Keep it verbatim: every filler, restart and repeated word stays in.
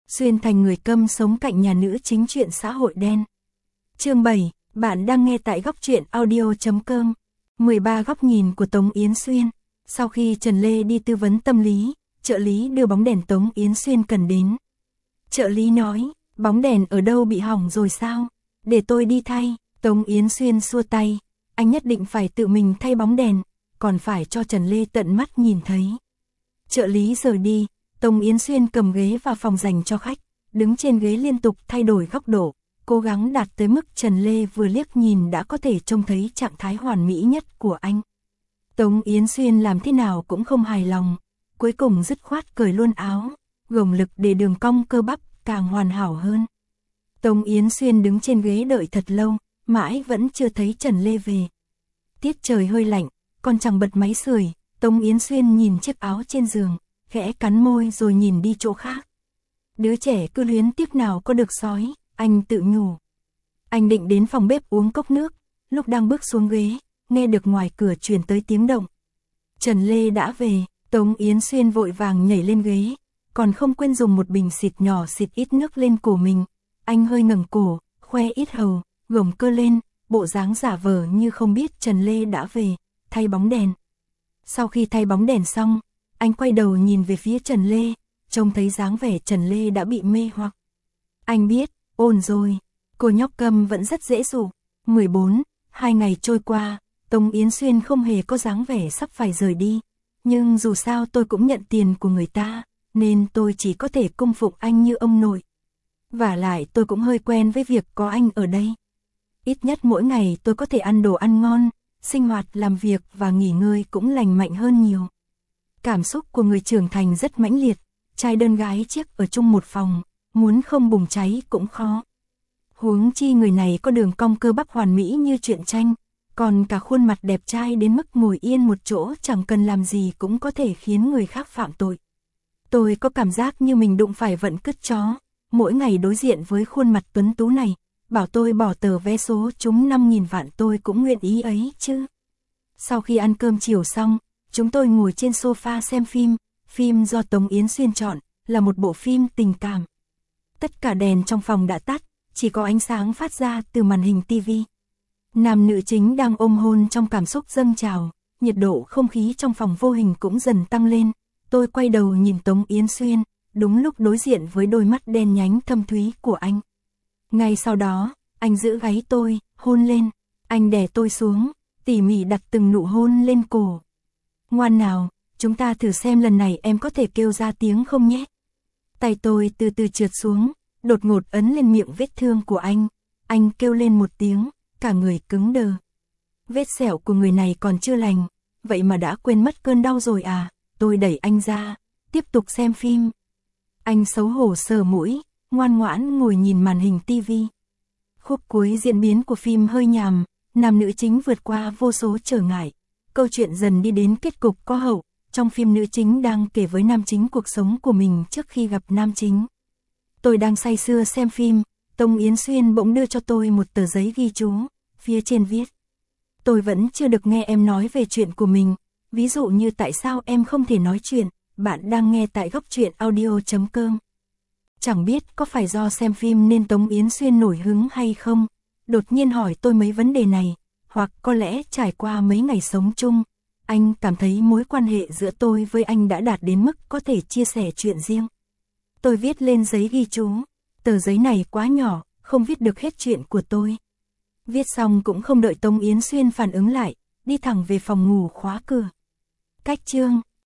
Xuyên thành người câm sống cạnh nhà nữ chính truyện xã hội đen. Chương bảy, bạn đang nghe tại góc truyện audio chấm com. mười ba góc nhìn của Tống Yến Xuyên. Sau khi Trần Lê đi tư vấn tâm lý, trợ lý đưa bóng đèn Tống Yến Xuyên cần đến. Trợ lý nói, bóng đèn ở đâu bị hỏng rồi sao? Để tôi đi thay. Tống Yến Xuyên xua tay, anh nhất định phải tự mình thay bóng đèn, còn phải cho Trần Lê tận mắt nhìn thấy. Trợ lý rời đi, Tống Yến Xuyên cầm ghế vào phòng dành cho khách, đứng trên ghế liên tục thay đổi góc độ, cố gắng đạt tới mức Trần Lê vừa liếc nhìn đã có thể trông thấy trạng thái hoàn mỹ nhất của anh. Tống Yến Xuyên làm thế nào cũng không hài lòng, cuối cùng dứt khoát cởi luôn áo, gồng lực để đường cong cơ bắp càng hoàn hảo hơn. Tống Yến Xuyên đứng trên ghế đợi thật lâu, mãi vẫn chưa thấy Trần Lê về. Tiết trời hơi lạnh, còn chẳng bật máy sưởi, Tống Yến Xuyên nhìn chiếc áo trên giường, khẽ cắn môi rồi nhìn đi chỗ khác. Đứa trẻ cứ luyến tiếc nào có được sói, anh tự nhủ. Anh định đến phòng bếp uống cốc nước, lúc đang bước xuống ghế, nghe được ngoài cửa truyền tới tiếng động. Trần Lê đã về, Tống Yến Xuyên vội vàng nhảy lên ghế, còn không quên dùng một bình xịt nhỏ xịt ít nước lên cổ mình. Anh hơi ngẩng cổ, khoe ít hầu, gồng cơ lên, bộ dáng giả vờ như không biết Trần Lê đã về, thay bóng đèn. Sau khi thay bóng đèn xong, anh quay đầu nhìn về phía Trần Lê, trông thấy dáng vẻ Trần Lê đã bị mê hoặc. Anh biết, ổn rồi, cô nhóc câm vẫn rất dễ dụ. mười bốn, hai ngày trôi qua, Tống Yến Xuyên không hề có dáng vẻ sắp phải rời đi. Nhưng dù sao tôi cũng nhận tiền của người ta, nên tôi chỉ có thể cung phụng anh như ông nội. Vả lại tôi cũng hơi quen với việc có anh ở đây. Ít nhất mỗi ngày tôi có thể ăn đồ ăn ngon, sinh hoạt làm việc và nghỉ ngơi cũng lành mạnh hơn nhiều. Cảm xúc của người trưởng thành rất mãnh liệt, trai đơn gái chiếc ở chung một phòng, muốn không bùng cháy cũng khó. Huống chi người này có đường cong cơ bắp hoàn mỹ như truyện tranh, còn cả khuôn mặt đẹp trai đến mức ngồi yên một chỗ chẳng cần làm gì cũng có thể khiến người khác phạm tội. Tôi có cảm giác như mình đụng phải vận cứt chó, mỗi ngày đối diện với khuôn mặt tuấn tú này, bảo tôi bỏ tờ vé số trúng năm nghìn vạn tôi cũng nguyện ý ấy chứ. Sau khi ăn cơm chiều xong, chúng tôi ngồi trên sofa xem phim, phim do Tống Yến Xuyên chọn, là một bộ phim tình cảm. Tất cả đèn trong phòng đã tắt, chỉ có ánh sáng phát ra từ màn hình tivi. Nam nữ chính đang ôm hôn trong cảm xúc dâng trào, nhiệt độ không khí trong phòng vô hình cũng dần tăng lên. Tôi quay đầu nhìn Tống Yến Xuyên, đúng lúc đối diện với đôi mắt đen nhánh thâm thúy của anh. Ngay sau đó, anh giữ gáy tôi, hôn lên. Anh đè tôi xuống, tỉ mỉ đặt từng nụ hôn lên cổ. Ngoan nào, chúng ta thử xem lần này em có thể kêu ra tiếng không nhé. Tay tôi từ từ trượt xuống, đột ngột ấn lên miệng vết thương của anh. Anh kêu lên một tiếng, cả người cứng đờ. Vết sẹo của người này còn chưa lành, vậy mà đã quên mất cơn đau rồi à. Tôi đẩy anh ra, tiếp tục xem phim. Anh xấu hổ sờ mũi, ngoan ngoãn ngồi nhìn màn hình tivi. Khúc cuối diễn biến của phim hơi nhàm, nam nữ chính vượt qua vô số trở ngại. Câu chuyện dần đi đến kết cục có hậu. Trong phim nữ chính đang kể với nam chính cuộc sống của mình trước khi gặp nam chính. Tôi đang say sưa xem phim, Tống Yến Xuyên bỗng đưa cho tôi một tờ giấy ghi chú, phía trên viết. Tôi vẫn chưa được nghe em nói về chuyện của mình, ví dụ như tại sao em không thể nói chuyện, bạn đang nghe tại góc truyện audio chấm com. Chẳng biết có phải do xem phim nên Tống Yến Xuyên nổi hứng hay không, đột nhiên hỏi tôi mấy vấn đề này, hoặc có lẽ trải qua mấy ngày sống chung, anh cảm thấy mối quan hệ giữa tôi với anh đã đạt đến mức có thể chia sẻ chuyện riêng. Tôi viết lên giấy ghi chú, tờ giấy này quá nhỏ, không viết được hết chuyện của tôi. Viết xong cũng không đợi Tống Yến Xuyên phản ứng lại, đi thẳng về phòng ngủ khóa cửa. Cách chương